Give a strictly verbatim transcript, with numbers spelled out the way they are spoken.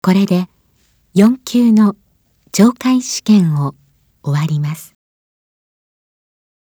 これでよん級の懲戒試験を終わります。